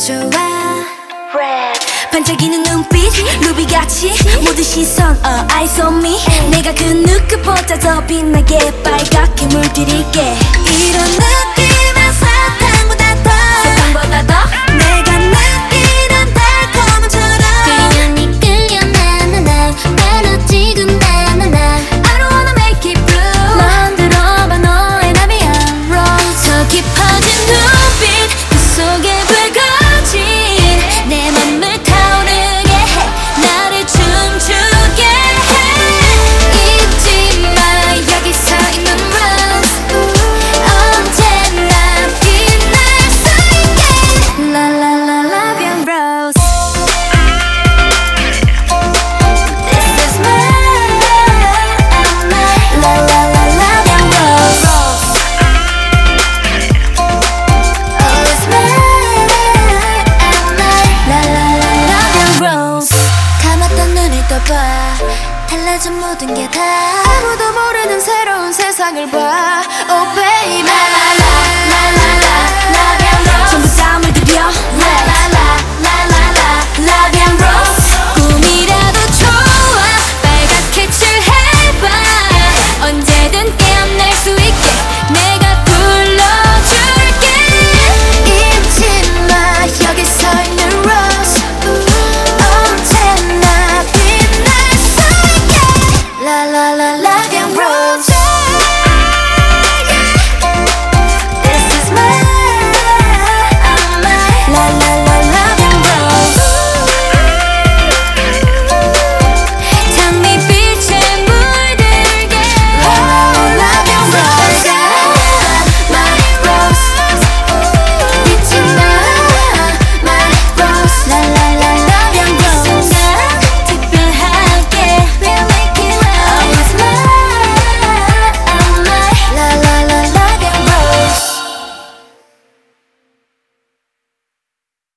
좋아 반짝이는 눈빛 루비같이 모든 시선 eyes on me 내가 그 누구보다 더 빛나게 빨갛게 물들일게 이런 느낌은 사탕보다 더 내가 느끼는 달콤함처럼 그냥 니 끌려 나나나 바로 지금 나나나 I don't wanna make it blue 만들어봐 너의 나비야 Rose 더 깊어진 눈빛 그 속에 불거진 내 맘을 타오르게 해 나를 춤추게 해 잊지 마 여기 서 있는 Rose 언제나 빛날 수 있게 La la la love you Rose This is mine La la la love you Rose Oh it's mine La la la love you Rose 감았던 눈을 떠봐 달라진 모든 게 다 아무도 모르는 새로운 세상을 봐 Oh baby